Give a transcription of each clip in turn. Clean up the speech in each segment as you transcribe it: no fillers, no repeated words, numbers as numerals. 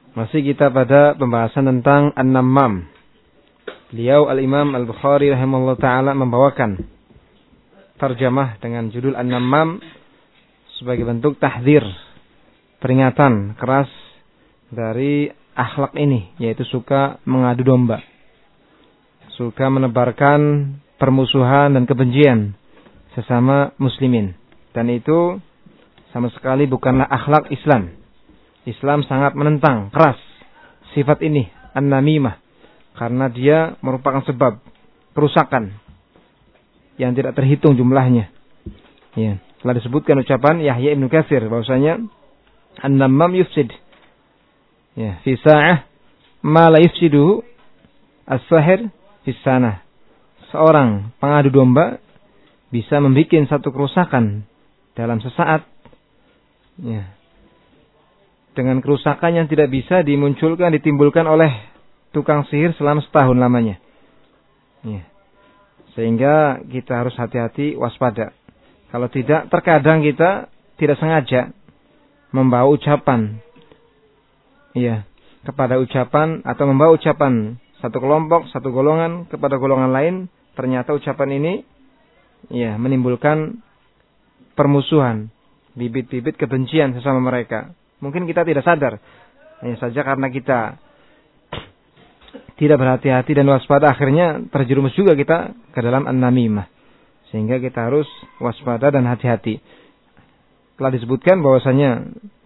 Masih kita pada pembahasan tentang an-namam. Beliau Al-Imam Al-Bukhari rahimahullah ta'ala membawakan tarjamah dengan judul an-namam sebagai bentuk tahdzir, peringatan keras dari akhlak ini, yaitu suka mengadu domba, suka menebarkan permusuhan dan kebencian sesama muslimin. Dan itu sama sekali bukanlah akhlak Islam. Islam sangat menentang keras sifat ini, an-namimah, karena dia merupakan sebab kerusakan yang tidak terhitung jumlahnya. Ya, telah disebutkan ucapan Yahya Ibn Katsir bahwasanya an-namam yufsid. Ya, fi sa'ah ma la yufsiduhu as-sahir fi sanah. Seorang pengadu domba bisa membuat satu kerusakan dalam sesaat. Ya. Dengan kerusakan yang tidak bisa ditimbulkan oleh tukang sihir selama setahun lamanya. Ya. Sehingga kita harus hati-hati, waspada. Kalau tidak, terkadang kita tidak sengaja membawa ucapan, ya, kepada ucapan atau membawa ucapan satu kelompok, satu golongan kepada golongan lain. Ternyata ucapan ini, ya, menimbulkan permusuhan, bibit-bibit kebencian sesama mereka. Mungkin kita tidak sadar, hanya saja karena kita tidak berhati-hati dan waspada, akhirnya terjerumus juga kita ke dalam an-namimah. Sehingga kita harus waspada dan hati-hati. Telah disebutkan bahwasanya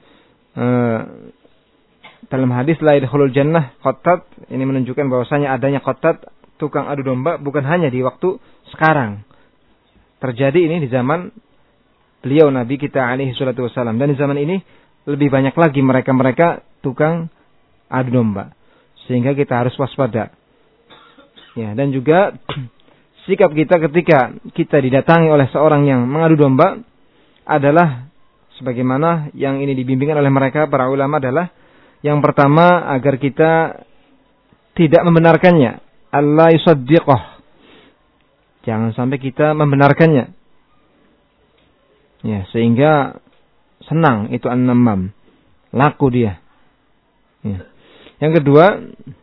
dalam hadis la yadkhulul jannah qattat, ini menunjukkan bahwasanya adanya qattat, tukang adu domba, bukan hanya di waktu sekarang. Terjadi ini di zaman beliau Nabi kita alaihi salatu wassalam, dan di zaman ini lebih banyak lagi mereka-mereka tukang adu domba. Sehingga kita harus waspada. Ya, dan juga sikap kita ketika kita didatangi oleh seorang yang mengadu domba adalah sebagaimana yang ini dibimbingkan oleh mereka para ulama, adalah yang pertama agar kita tidak membenarkannya, Allah yusaddiqah. Jangan sampai kita membenarkannya. Ya, sehingga senang itu an-namam, laku dia. Ya. Yang kedua,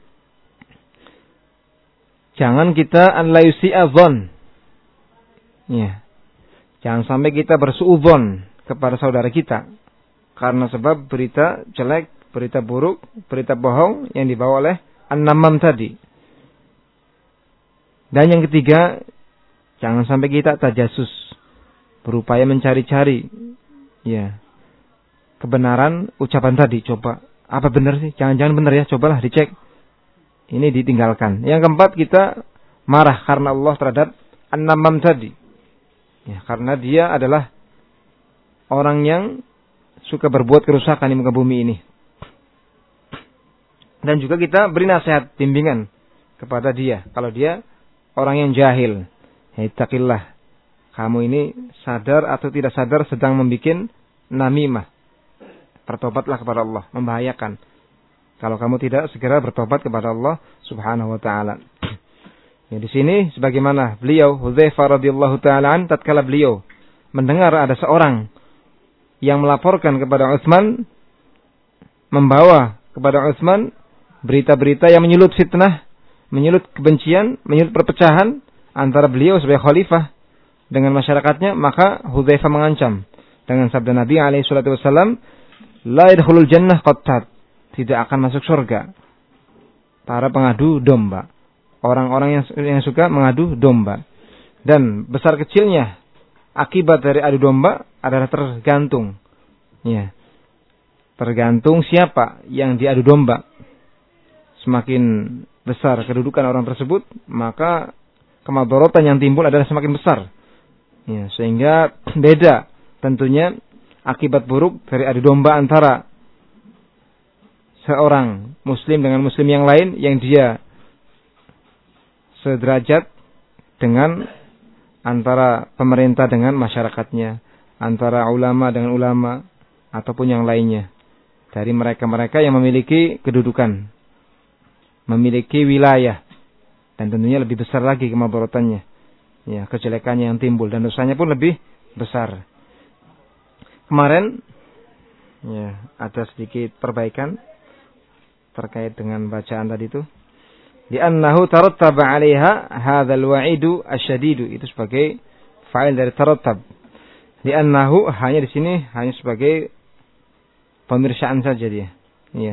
jangan kita an la yusi'a dzan. Ya. Jangan sampai kita bersuudzon kepada saudara kita karena sebab berita jelek, berita buruk, berita bohong yang dibawa oleh an-namam tadi. Dan yang ketiga, jangan sampai kita tajasus, berupaya mencari-cari, ya, kebenaran ucapan tadi. Coba, apa benar sih? Jangan-jangan benar ya, cobalah dicek. Ini ditinggalkan. Yang keempat, kita marah karena Allah terhadap an-namam tadi. Ya, karena dia adalah orang yang suka berbuat kerusakan di muka bumi ini. Dan juga kita beri nasihat, bimbingan kepada dia. Kalau dia orang yang jahil, ittaqillah. Kamu ini sadar atau tidak sadar sedang membuat namimah. Bertobatlah kepada Allah, membahayakan. Kalau kamu tidak segera bertobat kepada Allah Subhanahu wa taala. Ya, di sini sebagaimana beliau Hudzaifah radhiyallahu taala an, tatkala beliau mendengar ada seorang yang melaporkan kepada Utsman, membawa kepada Utsman berita-berita yang menyulut fitnah, menyulut kebencian, menyulut perpecahan antara beliau sebagai khalifah dengan masyarakatnya, maka Hudzaifah mengancam dengan sabda Nabi alaihi salatu wasallam, la yadkhulul jannah qattat, tidak akan masuk surga para pengadu domba, orang-orang yang suka mengadu domba. Dan besar kecilnya akibat dari adu domba adalah tergantung, ya, tergantung siapa yang diadu domba. Semakin besar kedudukan orang tersebut, maka kemadharatan yang timbul adalah semakin besar. Ya, sehingga beda tentunya akibat buruk dari adu domba antara seorang muslim dengan muslim yang lain yang dia sederajat, dengan antara pemerintah dengan masyarakatnya, antara ulama dengan ulama, ataupun yang lainnya dari mereka-mereka yang memiliki kedudukan, memiliki wilayah, dan tentunya lebih besar lagi kemadharatannya, ya, kejelekannya yang timbul, dan dosanya pun lebih besar. Kemarin, ya, ada sedikit perbaikan terkait dengan bacaan tadi itu. Li'annahu tarattaba 'alaiha hadzal wa'idu asyadidu, itu sebagai fa'il dari tarattab. Li'annahu hanya di sini hanya sebagai pemirsaan saja dia. Iya.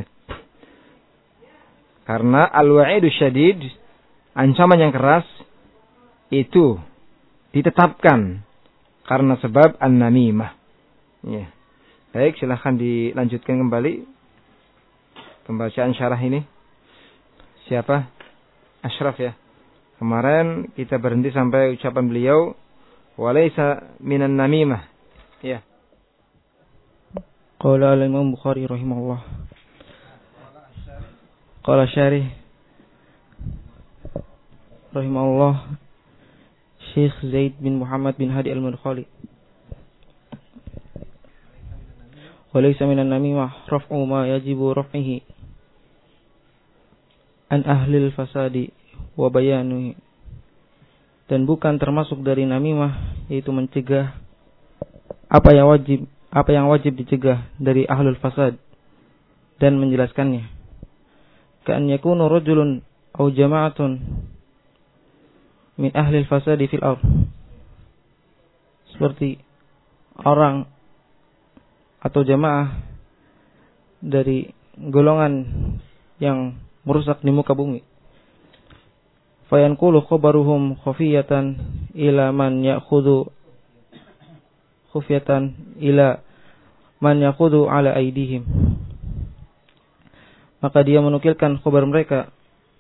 Karena al-wa'idu syadid, ancaman yang keras itu ditetapkan karena sebab an-namimah. Ya. Baik, silahkan dilanjutkan kembali pembacaan syarah ini. Siapa? Ashraf ya. Kemarin kita berhenti sampai ucapan beliau, walaysa minan namimah. Ya. Qala al-Imam Bukhari rahimahullah. Qala syarih rahimahullah Syekh Zaid bin Muhammad bin Hadi al-Madkhali. Walaysa minan namimah raf'u ma yajibu raf'ihi an ahlil fasadi wa bayanuhi. Dan bukan termasuk dari namimah yaitu mencegah apa yang wajib dicegah dari ahlul fasad dan menjelaskannya. Ka'an yakunu rajulun aw jama'atun min ahlil fasadi fil ardh, seperti orang atau jamaah dari golongan yang merusak di muka bumi. Fayanqulu khabaruhum khafiyatan ila man ya'khudhu ala aydihim. Maka dia menukilkan khabar mereka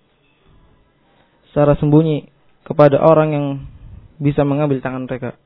secara sembunyi kepada orang yang bisa mengambil tangan mereka.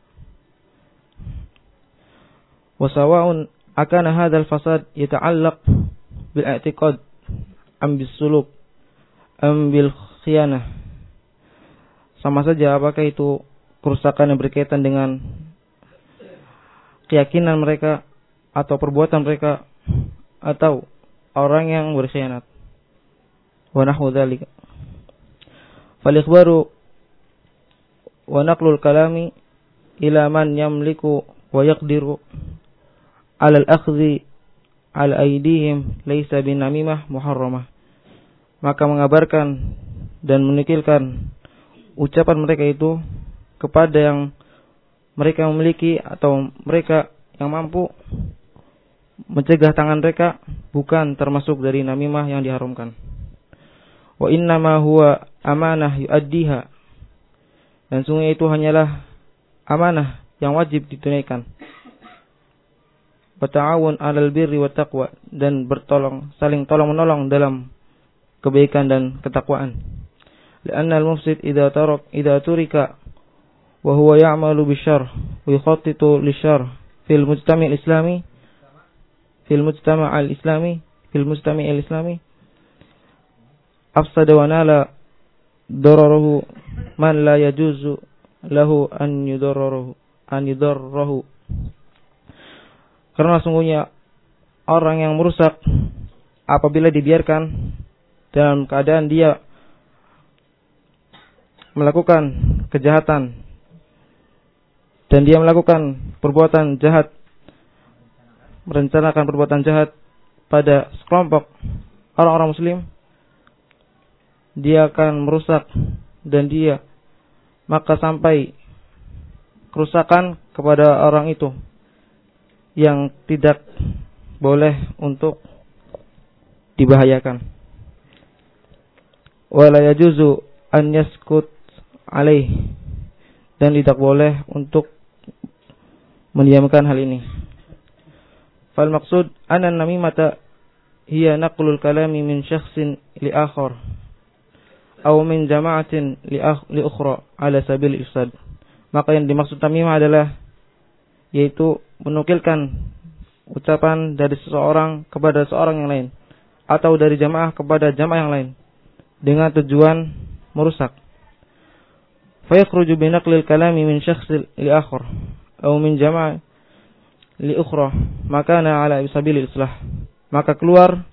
Wa sawa'un akana hadzal fasad yata'allaq bil i'tiqad am bis suluk am bil khiyanah. Sama saja apakah itu kerusakan yang berkaitan dengan keyakinan mereka atau perbuatan mereka atau orang yang berkhianat. Wa nahwu dzalika. Fal ikhbaru wa naqlul kalami ila man yamliku wa yaqdiru ala al-akhdhi ala aydihim laysa binamimah muharramah. Maka mengabarkan dan menukilkan ucapan mereka itu kepada yang mereka memiliki atau mereka yang mampu mencegah tangan mereka bukan termasuk dari namimah yang diharamkan. Wa innama huwa amanah yu'addiha, dan sungguh itu hanyalah amanah yang wajib ditunaikan. Wata'awun 'alal birri wat taqwa, dan saling tolong menolong dalam kebaikan dan ketakwaan. Li'anna al-mufsid idza turika wa huwa ya'malu bisyarr wa yukhattitu lisyarr fil mujtama' al-islami afsada wa nala dararuhu man la yajuzu lahu an yudarrahu. Karena sungguhnya orang yang merusak apabila dibiarkan dalam keadaan dia melakukan kejahatan dan dia melakukan perbuatan jahat, merencanakan perbuatan jahat pada sekelompok orang-orang muslim, dia akan merusak dan dia maka sampai kerusakan kepada orang itu yang tidak boleh untuk dibahayakan. Wala yajuzu an yaskut alaih, dan tidak boleh untuk mendiamkan hal ini. Fal maqsud anna namimata hiya naqlul kalami min syakhsin li akhar aw min jama'atin li ukhra ala sabil ifsad. Maka yang dimaksud namimah adalah yaitu menukilkan ucapan dari seseorang kepada seorang yang lain atau dari jamaah kepada jamaah yang lain dengan tujuan merusak. Fa yakhruju bi naqlil kalami min syakhsin li akhar aw min jama'ah li ukhra makana ala sabilil islah. Maka keluar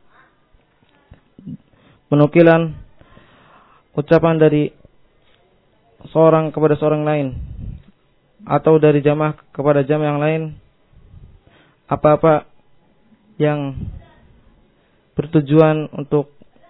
penukilan ucapan dari seorang kepada seorang lain atau dari jamaah kepada jamaah yang lain, apa-apa yang bertujuan untuk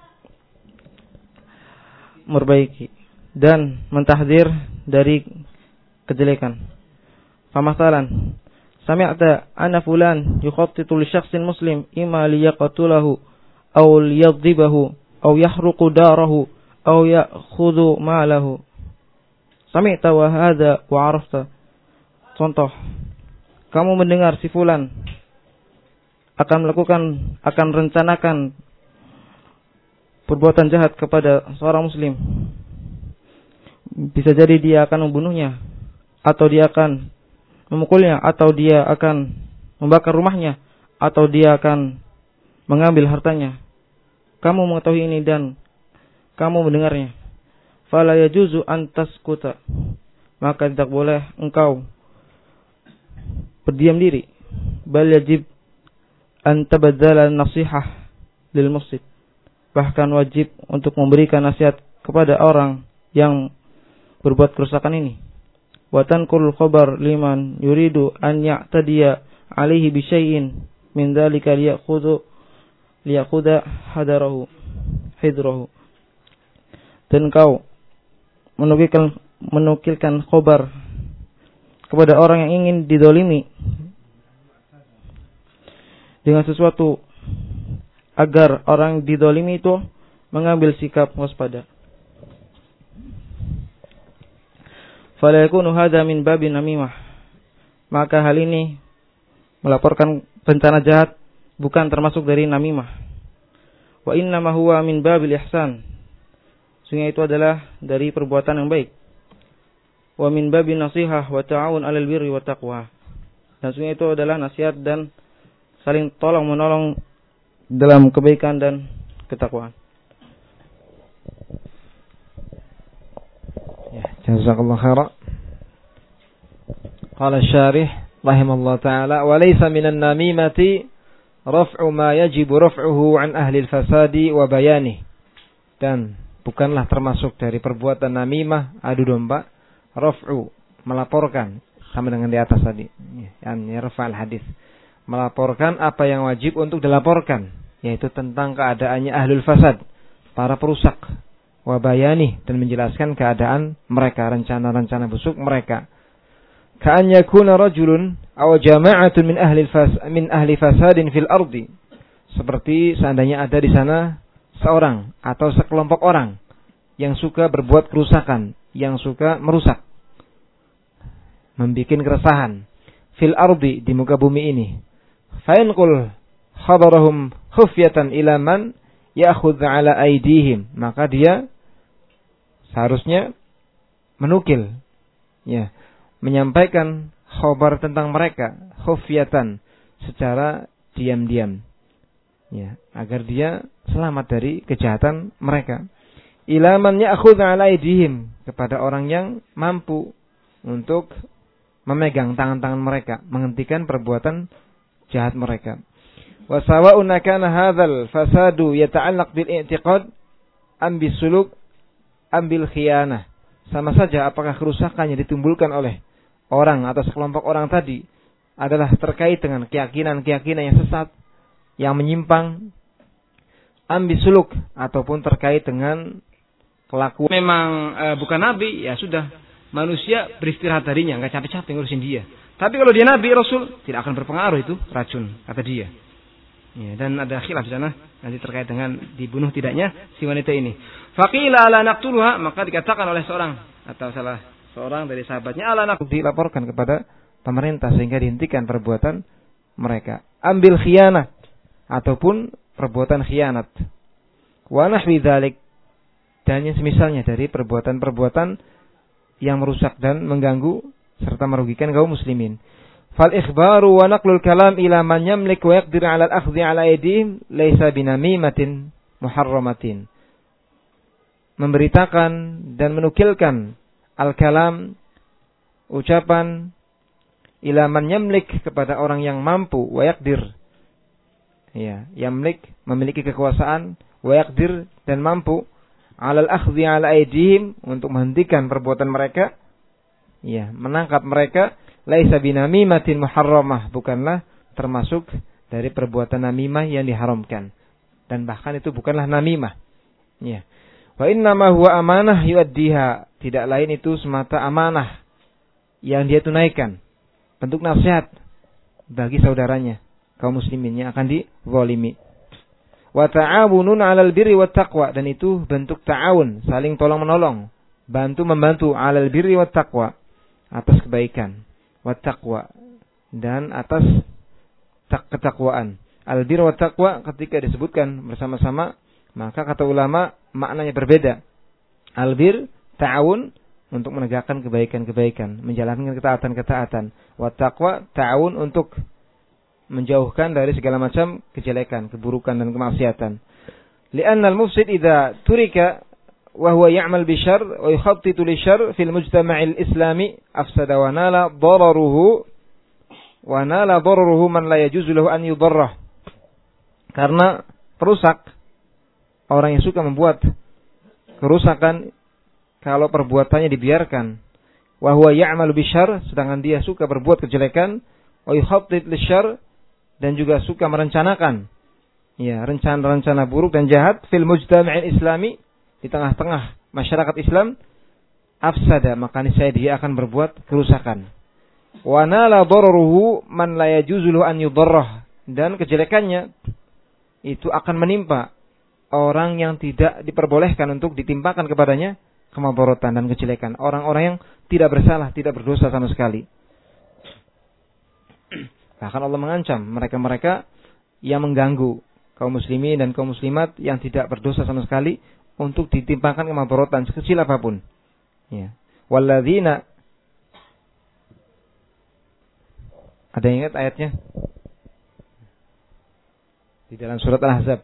memperbaiki dan mentahdir dari kejelekan. Famasalan, sami'ta anna fulan yukhattitu li syakhsin muslim imma liyaqtulahu aw liyadhibahu aw yahruqu darahu aw ya'khudhu ma'lahu. Sami'ta wa hadha wa 'arafta. Contoh, kamu mendengar si fulan akan rencanakan perbuatan jahat kepada seorang muslim. Bisa jadi dia akan membunuhnya, atau dia akan memukulnya, atau dia akan membakar rumahnya, atau dia akan mengambil hartanya. Kamu mengetahui ini dan kamu mendengarnya. Fala yajuzu an taskuta. Maka tidak boleh engkau berdiam diri. Bal yajib an tabaddala nasihah lil mufsid. Bahkan wajib untuk memberikan nasihat kepada orang yang berbuat kerusakan ini. Wa tanqul khabar liman yuridu an ya'tadiya alaihi bi syai'in min dzalika liyakhudha hidrahu. Dan kau menukilkan khabar kepada orang yang ingin didolimi dengan sesuatu agar orang didolimi itu mengambil sikap waspada. Fala yakunu hadza min babin namimah. Maka hal ini melaporkan rencana jahat bukan termasuk dari namimah. Wa inna ma huwa min babil ihsan. Sungguh itu adalah dari perbuatan yang baik. Wa min babin nasihah wa ta'awun 'alal birri wat taqwa. Dan sungguh itu adalah nasihat dan saling tolong menolong dalam kebaikan dan ketakwaan. Jazakallahu khairan. Qala syarih rahimallahu taala wa laysa minan namimati raf'u ma yajibu raf'uhu an ahli al-fasadi wa bayani. Dan bukanlah termasuk dari perbuatan namimah adu domba raf'u melaporkan sama dengan di atas tadi. Yani rafa'al hadis. Melaporkan apa yang wajib untuk dilaporkan, yaitu tentang keadaannya ahlul fasad, para perusak. Wabayani, dan menjelaskan keadaan mereka, rencana-rencana busuk mereka. Ka'an yakuna rajulun aw jama'atun min ahli fasadin fil ardi. Seperti seandainya ada di sana seorang atau sekelompok orang yang suka berbuat kerusakan, yang suka merusak, membikin keresahan fil ardi, di muka bumi ini. Fa yanqul khabarahum khufyatan ila man ya'khudh 'ala aydihim, maka dia seharusnya menukil, ya, menyampaikan khabar tentang mereka khufyatan, secara diam-diam, ya, agar dia selamat dari kejahatan mereka. Ila man ya'khudh 'ala aydihim, kepada orang yang mampu untuk memegang tangan-tangan mereka, menghentikan perbuatan jahat mereka. Wa sawa'un kana hadzal fasadu yata'allaq bil i'tiqad am bisuluk am bil khiyanah. Sama saja apakah kerusakan yang ditimbulkan oleh orang atau sekelompok orang tadi adalah terkait dengan keyakinan-keyakinan yang sesat, yang menyimpang, am bisuluk, ataupun terkait dengan kelakuan memang bukan nabi, ya sudah, manusia beristirahat darinya, enggak capek-capek ngurusin dia. Tapi kalau dia nabi rasul, tidak akan berpengaruh itu racun, kata dia. Ya, dan ada khilaf di sana nanti terkait dengan dibunuh tidaknya si wanita ini. Faqila ala naqtuluha, maka dikatakan oleh seorang atau salah seorang dari sahabatnya, ala naqtul, dilaporkan kepada pemerintah sehingga dihentikan perbuatan mereka. Ambil khianat, ataupun perbuatan khianat. Wa nahwi dzalik, dan yang semisalnya dari perbuatan-perbuatan yang merusak dan mengganggu serta merugikan kaum muslimin. Fal ikhbaru wa naqlul kalam ila man yamlik wa yaqdir 'ala al-akhdhi 'ala aydihim laysa binamimatin muharramatin. Memberitakan dan menukilkan al-kalam, ucapan, ila man yamlik, kepada orang yang mampu, wa yaqdir, ya, yamlik, memiliki kekuasaan, wa yaqdir, dan mampu, 'ala al-akhdhi 'ala aydihim, untuk menghentikan perbuatan mereka, ya, menangkap mereka. Laisa binamimatin muharramah, bukanlah termasuk dari perbuatan namimah yang diharamkan. Dan bahkan itu bukanlah namimah. Ya. Wa innama huwa amanah yuaddiha. Tidak lain itu semata amanah yang dia tunaikan. Bentuk nasihat bagi saudaranya, kaum muslimin yang akan dizalimi. Wa ta'awunun 'alal birri wat taqwa. Dan itu bentuk ta'awun, saling tolong-menolong, bantu-membantu 'alal birri wat taqwa, atas kebaikan, wat taqwa, dan atas ketakwaan. Al-bir wa taqwa ketika disebutkan bersama-sama, maka kata ulama maknanya berbeda. Al-bir ta'awun untuk menegakkan kebaikan-kebaikan, menjalankan ketaatan-ketaatan. Wa taqwa ta'awun untuk menjauhkan dari segala macam kejelekan, keburukan dan kemaksiatan. Li'anna al-mufsid idza turika wa huwa ya'mal bi syarr wa yukhattitu li syarr fil mujtama'il islami afsada wa nala dararuhu man la yajuzu lahu an yudarrah. Karena perusak, orang yang suka membuat kerusakan kalau perbuatannya dibiarkan, wa huwa ya'malu bisyarr, sedangkan dia suka berbuat kejelekan, wa yukhattit lisyarr, dan juga suka merencanakan rencana-rencana buruk dan jahat fil mujtama'il islami, di tengah-tengah masyarakat Islam, afsada, maka niscaya dia akan berbuat kerusakan. Wa nala dararuhu man la yajuzu lahu an yudarrah, dan kejelekannya itu akan menimpa orang yang tidak diperbolehkan untuk ditimpakan kepadanya kemadaratan dan kejelekan, orang-orang yang tidak bersalah, tidak berdosa sama sekali. Bahkan Allah mengancam mereka-mereka yang mengganggu kaum muslimin dan kaum muslimat yang tidak berdosa sama sekali untuk ditimpakan kemadaratan sekecil apapun. Ya. Walladzina, ada yang ingat ayatnya? Di dalam surat Al-Ahzab.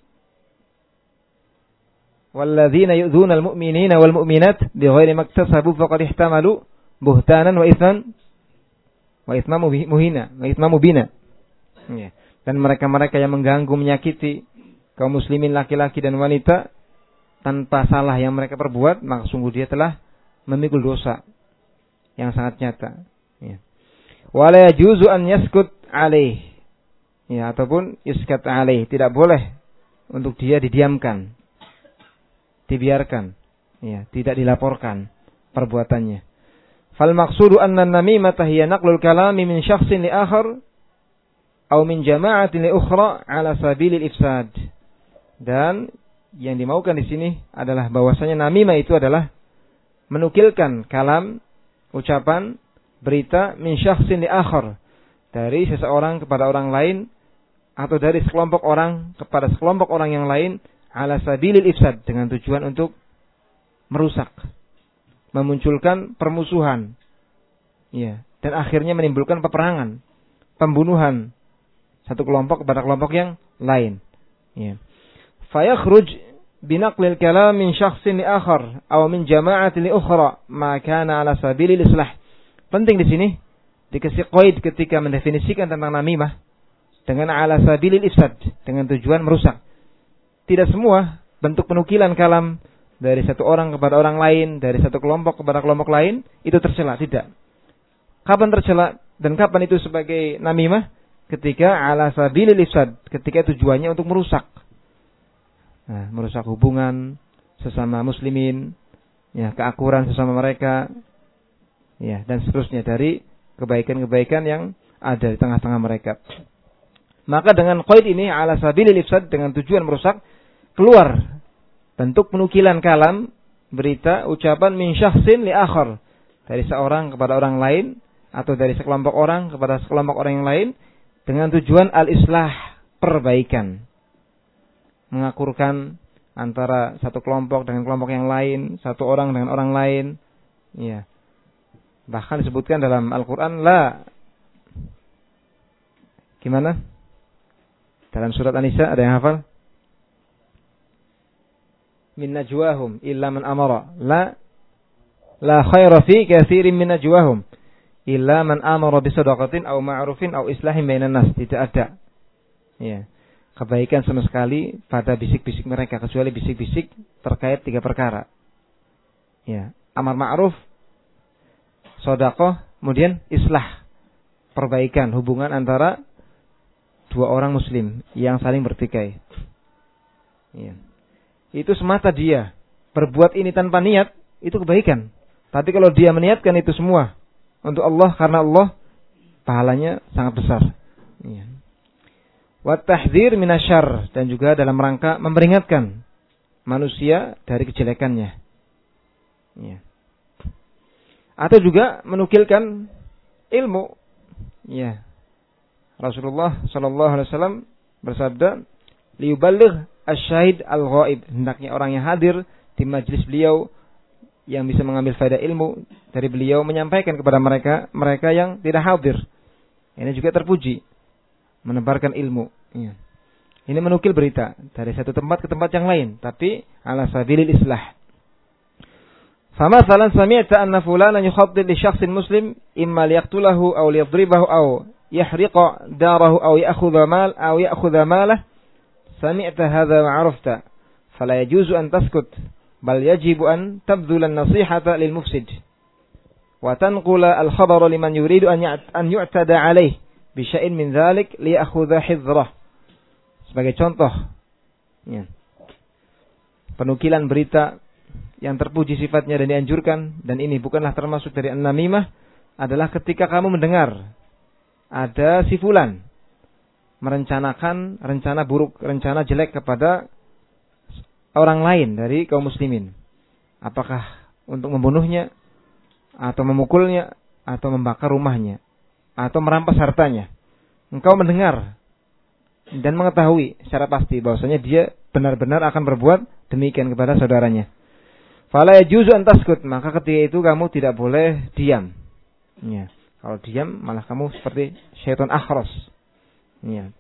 Walladzina yu'dzuna al-mu'minina wal mu'minat bighairi maktasabu faqad ihtamalu buhtanan wa itsman mubina. Ya. Dan mereka-mereka yang mengganggu, menyakiti kaum muslimin laki-laki dan wanita tanpa salah yang mereka perbuat, maka sungguh dia telah memikul dosa yang sangat nyata. Ya. Wala yajuzu an yaskut alaih. Ya, ataupun iskat alaih, tidak boleh untuk dia didiamkan, dibiarkan, ya, tidak dilaporkan perbuatannya. Fal maqsudu anna an-namimata hiya naqlul kalami min syakhsin li akhar aw min jama'atin li ukhra ala sabilil ifsad. Dan yang dimaukan di sini adalah bahwasanya namimah itu adalah menukilkan kalam, ucapan, berita min syakhsin li akhar, dari seseorang kepada orang lain, atau dari sekelompok orang kepada sekelompok orang yang lain, ala sabilil ifsad, dengan tujuan untuk merusak, memunculkan permusuhan, ya, dan akhirnya menimbulkan peperangan, pembunuhan satu kelompok kepada kelompok yang lain. Ya. Fayakhruj binaqlil kalam min syakhsin li akhar aw min jama'atin li ukhra ma kana ala sabilil islah. Penting di sini dikasih qaid ketika mendefinisikan tentang namimah dengan ala sabilil ifsad, dengan tujuan merusak. Tidak semua bentuk penukilan kalam dari satu orang kepada orang lain, dari satu kelompok kepada kelompok lain, itu tercela, tidak. Kapan tercela dan kapan itu sebagai namimah? Ketika ala sabilil ifsad, ketika tujuannya untuk merusak. Nah, merusak hubungan sesama muslimin, ya, keakuran sesama mereka, ya, dan seterusnya dari kebaikan-kebaikan yang ada di tengah-tengah mereka. Maka dengan qaid ini ala sabilil ifsad, dengan tujuan merusak, keluar bentuk penukilan kalam, berita, ucapan min syakhsin li akhar, dari seorang kepada orang lain atau dari sekelompok orang kepada sekelompok orang yang lain, dengan tujuan al-islah, perbaikan. Mengakurkan antara satu kelompok dengan kelompok yang lain, satu orang dengan orang lain. Ya. Bahkan disebutkan dalam Al-Quran, gimana? Dalam surat An-Nisa ada yang hafal? Min najwahum illa man amara. La khaira fi katsirin min najwahum illa man amara bi shadaqatin aw ma'rufin aw islahin bainan nas. Tidak ada, ya, kebaikan sama sekali pada bisik-bisik mereka, kecuali bisik-bisik terkait 3 perkara. Ya, amar ma'ruf, sedekah, kemudian islah, perbaikan hubungan antara 2 orang muslim yang saling bertikai. Ya. Itu semata dia berbuat ini tanpa niat, itu kebaikan. Tapi kalau dia meniatkan itu semua untuk Allah, karena Allah, pahalanya sangat besar. Ya. Wa tahdzir minasyarr, dan juga dalam rangka memperingatkan manusia dari kejelekannya. Ya. Atau juga menukilkan ilmu. Ya. Rasulullah sallallahu alaihi wasallam bersabda, "Liyuballigh asy-syahid al-ghaib." Hendaknya orang yang hadir di majelis beliau yang bisa mengambil faedah ilmu dari beliau menyampaikan kepada mereka yang tidak hadir. Ini juga terpuji, menebarkan ilmu. Ya. Ini menukil berita dari satu tempat ke tempat yang lain, tapi ala sabilil islah. Famathalan sami'ta anna fulanan yukhaddid li syakhsin muslim imma liyaqtulahu aw liyadribahu aw yahriqa darahu aw ya'khudha malahu, sami'ta hadha wa 'arafta, fala yajuzu an taskut, bal yajibu an tabdhula an-nasihata lil mufsid wa tanqula al-khabara liman yuridu an yu'tada 'alayhi bi syai'in min dhalik liya'khudha hidzrah. Sebagai contoh, ya, penukilan berita yang terpuji sifatnya dan dianjurkan, dan ini bukanlah termasuk dari an-namimah, adalah ketika kamu mendengar ada si fulan merencanakan rencana buruk, rencana jelek kepada orang lain dari kaum muslimin. Apakah untuk membunuhnya, atau memukulnya, atau membakar rumahnya, atau merampas hartanya. Engkau mendengar dan mengetahui secara pasti bahwasanya dia benar-benar akan berbuat demikian kepada saudaranya. Fala yajuzu an taskut, maka ketika itu kamu tidak boleh diam. Ya. Kalau diam malah kamu seperti syaitan akhras. Ya.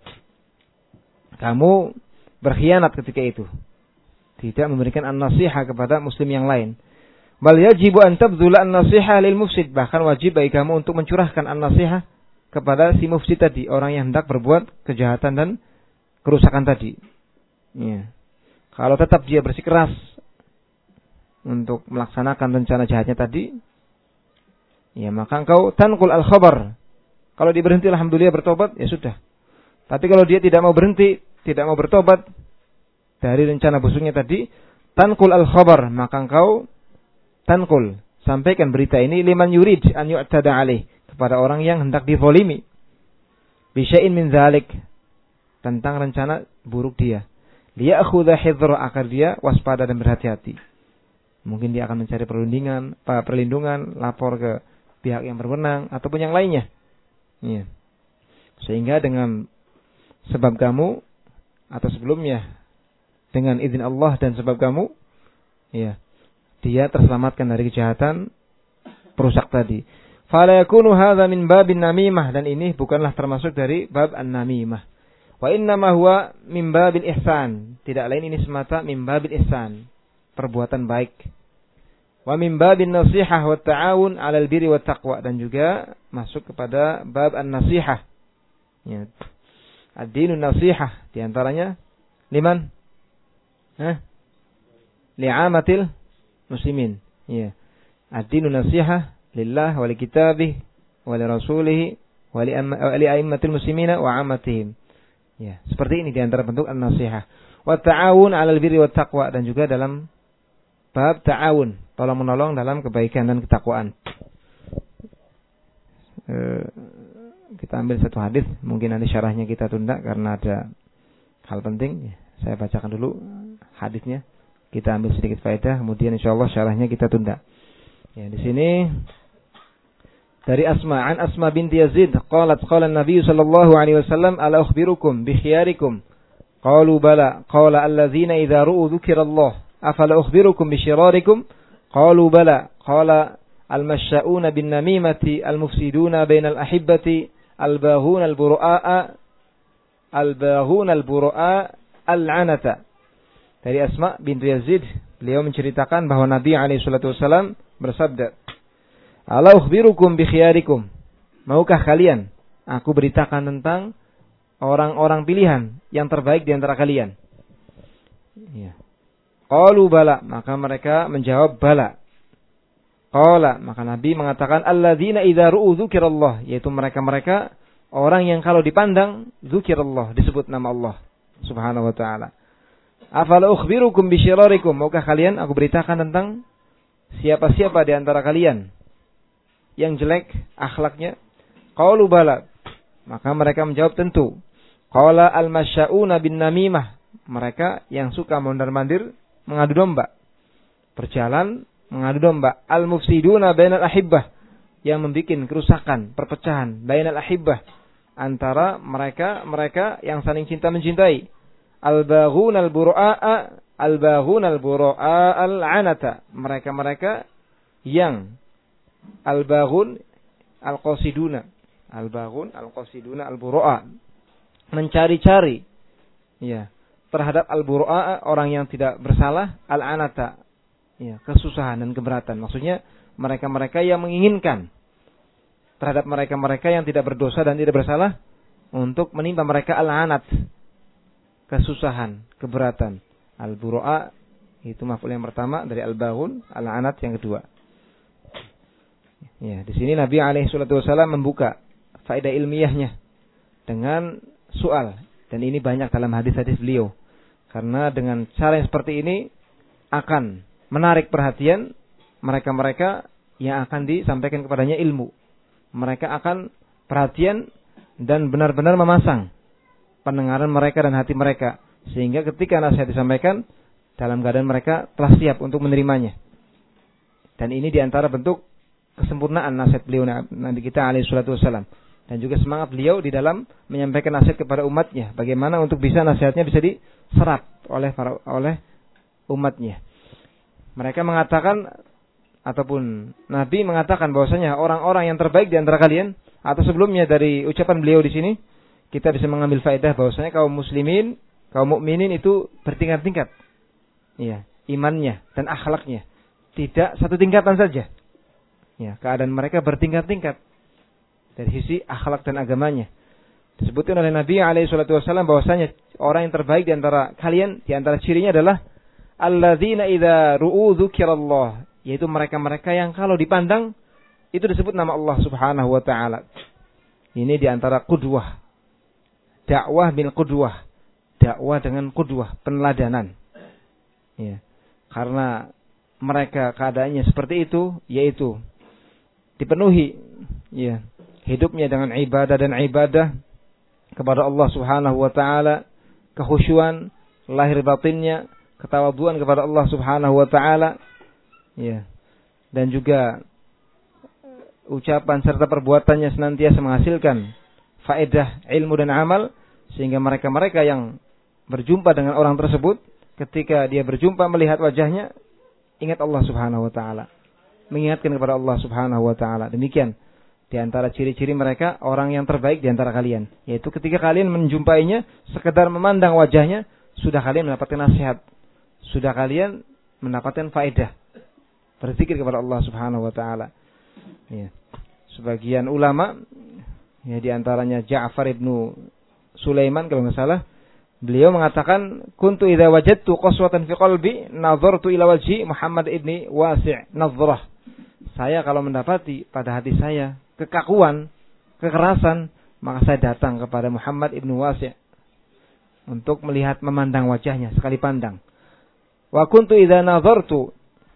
Kamu berkhianat ketika itu. Tidak memberikan an-nasihah kepada muslim yang lain. Bal yajibu an tabdhula an-nasihah lil mufsid, bahkan wajib bagi kamu untuk mencurahkan an-nasihah kepada si mufsid tadi, orang yang hendak berbuat kejahatan dan kerusakan tadi. Ya. Kalau tetap dia bersikeras untuk melaksanakan rencana jahatnya tadi, ya maka engkau tanqul al-khabar. Kalau dia berhenti, alhamdulillah bertobat, ya sudah. Tapi kalau dia tidak mau berhenti, tidak mau bertobat dari rencana busuknya tadi, tanqul al-khabar, maka engkau tanqul, sampaikan berita ini liman yurid an yu'tada alaih, kepada orang yang hendak dizalimi, bi syai'in min dzalik, tentang rencana buruk dia. Liya'khudha hidzra, agar dia waspada dan berhati-hati. Mungkin dia akan mencari perlindungan, lapor ke pihak yang berwenang ataupun yang lainnya. Ya. Sehingga dengan sebab kamu atau sebelumnya dengan izin Allah dan sebab kamu, ya, dia terselamatkan dari kejahatan perusak tadi. Fala yakunu hadza min babin namimah, dan ini bukanlah termasuk dari bab an-namimah. Wa innama huwa min babil ihsan, tidak lain ini semata min babil ihsan, perbuatan baik. Wa min babin nasihah wa ta'awun 'alal birri wat taqwa, dan juga masuk kepada bab an-nasihah. Ya. Ad-dinun nasihah, di antaranya liman? Li'amatil muslimin. Ya. Ad-dinun nasihah lillah wa li kitabih wa li rasulih wa li a'immatil muslimina wa 'ammatihim. Ya, seperti ini di antara bentuk an-nasihah. Wa ta'awun 'alal birri wat taqwa, dan juga dalam bab ta'awun, tolong menolong dalam kebaikan dan ketakwaan. Kita ambil satu hadis, mungkin nanti syarahnya kita tunda karena ada hal penting. Saya bacakan dulu hadisnya, kita ambil sedikit faedah, kemudian insyaallah syarahnya kita tunda. Ya, di sini dari Asma binti Yazid, qalat qala an-nabiy sallallahu alaihi wasallam, ala ukhbirukum bi khiyarikum? Qalu bala, qala alladzina idza ru'u dzikrallah, afala ukhbirukum bi syirarikum? Qalu bala, qala al-masha'una bin namimati al-mufsiduna bainal ahibbati al-baghuna al-buru'a al-'anata. Dari Asma binti Yazid, beliau menceritakan bahwa Nabi alaihi salatu wasallam bersabda, ala ukhbirukum bi khiyarikum, maukah kalian aku beritakan tentang orang-orang pilihan yang terbaik di antara kalian? Ya. Qalu bala, maka mereka menjawab bala. Qala, maka Nabi mengatakan alladzina idza ru'u dzikrallah, yaitu mereka-mereka orang yang kalau dipandang dzikrallah, disebut nama Allah Subhanahu wa taala. Afala ukhbirukum bisyirarikum, maukah kalian aku beritakan tentang siapa-siapa di antara kalian yang jelek akhlaknya? Qalu bala, maka mereka menjawab tentu. Qala al-masya'una bin namimah, mereka yang suka mondar-mandir mengadu domba, berjalan mengadu domba. Al-mufsiduna bainal ahibbah, yang membuat kerusakan, perpecahan bainal ahibbah, antara mereka yang saling cinta mencintai. Al-baghun al-bura'a al-anata, mereka yang al-baghun al-qasiduna al-bura'a, mencari-cari ya terhadap al-bura'a, orang yang tidak bersalah, al-anata ya kesusahan dan keberatan. Maksudnya mereka yang menginginkan terhadap mereka yang tidak berdosa dan tidak bersalah untuk menimpa mereka al-anat, kesusahan, keberatan. Al-bura'a itu maf'ul yang pertama dari al-baghun, al-anat yang kedua. Ya, di sini Nabi alaihi salatu wasallam membuka faedah ilmiahnya dengan soal, dan ini banyak dalam hadis-hadis beliau. Karena dengan cara yang seperti ini akan menarik perhatian mereka yang akan disampaikan kepadanya ilmu. Mereka akan perhatian dan benar-benar memasang pendengaran mereka dan hati mereka, sehingga ketika nasihat disampaikan dalam keadaan mereka telah siap untuk menerimanya. Dan ini diantara bentuk kesempurnaan nasihat beliau Nabi kita alaihi salatu wasallam, dan juga semangat beliau di dalam menyampaikan nasihat kepada umatnya, bagaimana untuk bisa nasihatnya bisa diserap oleh umatnya. Mereka mengatakan, ataupun Nabi mengatakan bahwasanya orang-orang yang terbaik di antara kalian, atau sebelumnya dari ucapan beliau di sini kita bisa mengambil faedah bahwasanya kaum muslimin, kaum mukminin itu bertingkat-tingkat. Ya, imannya dan akhlaknya tidak satu tingkatan saja. Ya, keadaan mereka bertingkat-tingkat dari sisi akhlak dan agamanya. Disebutkan oleh Nabi alaihi salatu wasallam bahwasanya orang yang terbaik di antara kalian, di antara cirinya adalah alladzina idza ru'u dzikrallah, yaitu mereka yang kalau dipandang itu disebut nama Allah Subhanahu wa taala. Ini di antara qudwah. Dakwah bil qudwah. Dakwah dengan qudwah, peneladanan. Ya. Karena mereka keadaannya seperti itu, yaitu dipenuhi ya hidupnya dengan ibadah kepada Allah Subhanahu wa taala, kekhusyuan lahir batinnya, ketawaduan kepada Allah Subhanahu wa taala, ya. Dan juga ucapan serta perbuatannya senantiasa menghasilkan faedah ilmu dan amal, sehingga mereka yang berjumpa dengan orang tersebut, ketika dia berjumpa melihat wajahnya, ingat Allah Subhanahu wa taala, mengingatkan kepada Allah Subhanahu wa taala. Demikian di antara ciri-ciri mereka orang yang terbaik di antara kalian, yaitu ketika kalian menjumpainya, sekedar memandang wajahnya, sudah kalian mendapatkan nasihat, sudah kalian mendapatkan faedah, berzikir kepada Allah Subhanahu wa taala. Ya. Sebagian ulama, ya di antaranya Ja'far ibnu Sulaiman kalau enggak salah, beliau mengatakan, kuntu idza wajadtu qaswatan fi qalbi nazartu ila wajhi Muhammad ibni Wasi' nazrah. Saya kalau mendapati pada hati saya kekakuan, kekerasan, maka saya datang kepada Muhammad ibnu Wasi' untuk melihat, memandang wajahnya sekali pandang. Wa kuntu idza nazartu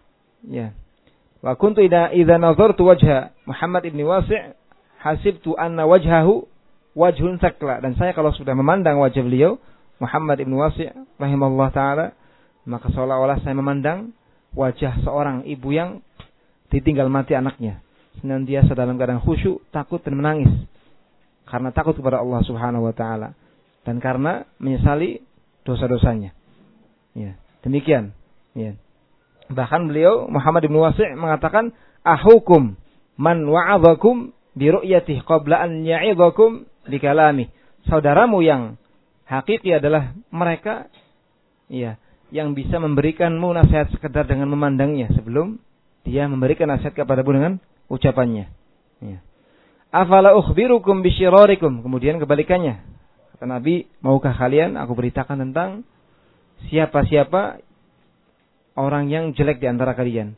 wajha Muhammad ibni Wasi' hasibtu anna wajhahu wajhun thaqla. Dan saya kalau sudah memandang wajah beliau Muhammad ibn Wasi' rahimahullah ta'ala, maka seolah-olah saya memandang wajah seorang ibu yang ditinggal mati anaknya, senantiasa dalam keadaan khusyuk, takut dan menangis, karena takut kepada Allah Subhanahu wa ta'ala, dan karena menyesali dosa-dosanya. Ya, demikian. Ya. Bahkan beliau Muhammad ibn Wasi' mengatakan, ahukum man wa'adhakum bi ru'yatihi qabla an ya'idhakum bi kalamihi. Saudaramu yang hakiki adalah mereka ya yang bisa memberikanmu nasihat sekedar dengan memandangnya, sebelum dia memberikan nasihat kepadamu dengan ucapannya. Ya. Afala ukhbirukum bisyirarikum. Kemudian kebalikannya, kata Nabi, maukah kalian aku beritakan tentang siapa-siapa orang yang jelek di antara kalian?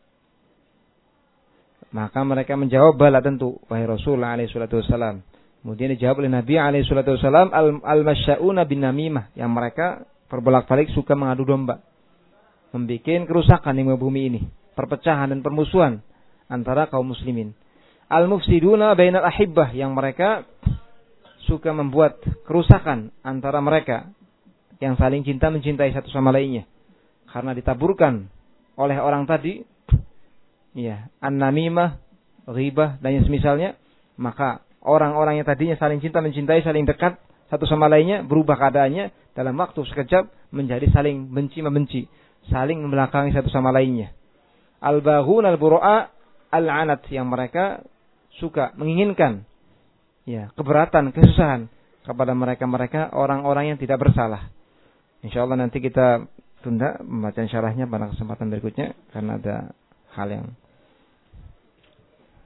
Maka mereka menjawab, bala tentu, wahai Rasulullah alaihi salatu wasallam. Kemudian dijawab oleh Nabi alaihi salatu wasallam, al-masya'una bin namimah, yang mereka berbolak-balik suka mengadu domba, membuat kerusakan di bumi ini, perpecahan dan permusuhan antara kaum muslimin. Al-mufsiduna bainal ahibbah, yang mereka suka membuat kerusakan antara mereka yang saling cinta mencintai satu sama lainnya. Karena ditaburkan oleh orang tadi, ya, an-namimah, ghibah dan yang semisalnya, maka orang-orang yang tadinya saling cinta mencintai, saling dekat satu sama lainnya, berubah keadaannya dalam waktu sekejap menjadi saling benci membenci, saling membelakangi satu sama lainnya. Al-baghun al-bura'a al-anat, yang mereka suka menginginkan, ya, keberatan, kesusahan kepada mereka-mereka orang-orang yang tidak bersalah. Insyaallah nanti kita tunda pembacaan syarahnya pada kesempatan berikutnya karena ada hal yang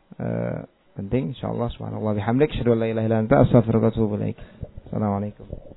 penting. Insyaallah subhanallah wa bihamdik, asyhadu an la ilaha illa anta, astaghfiruka wa atubu ilaik. Assalamualaikum.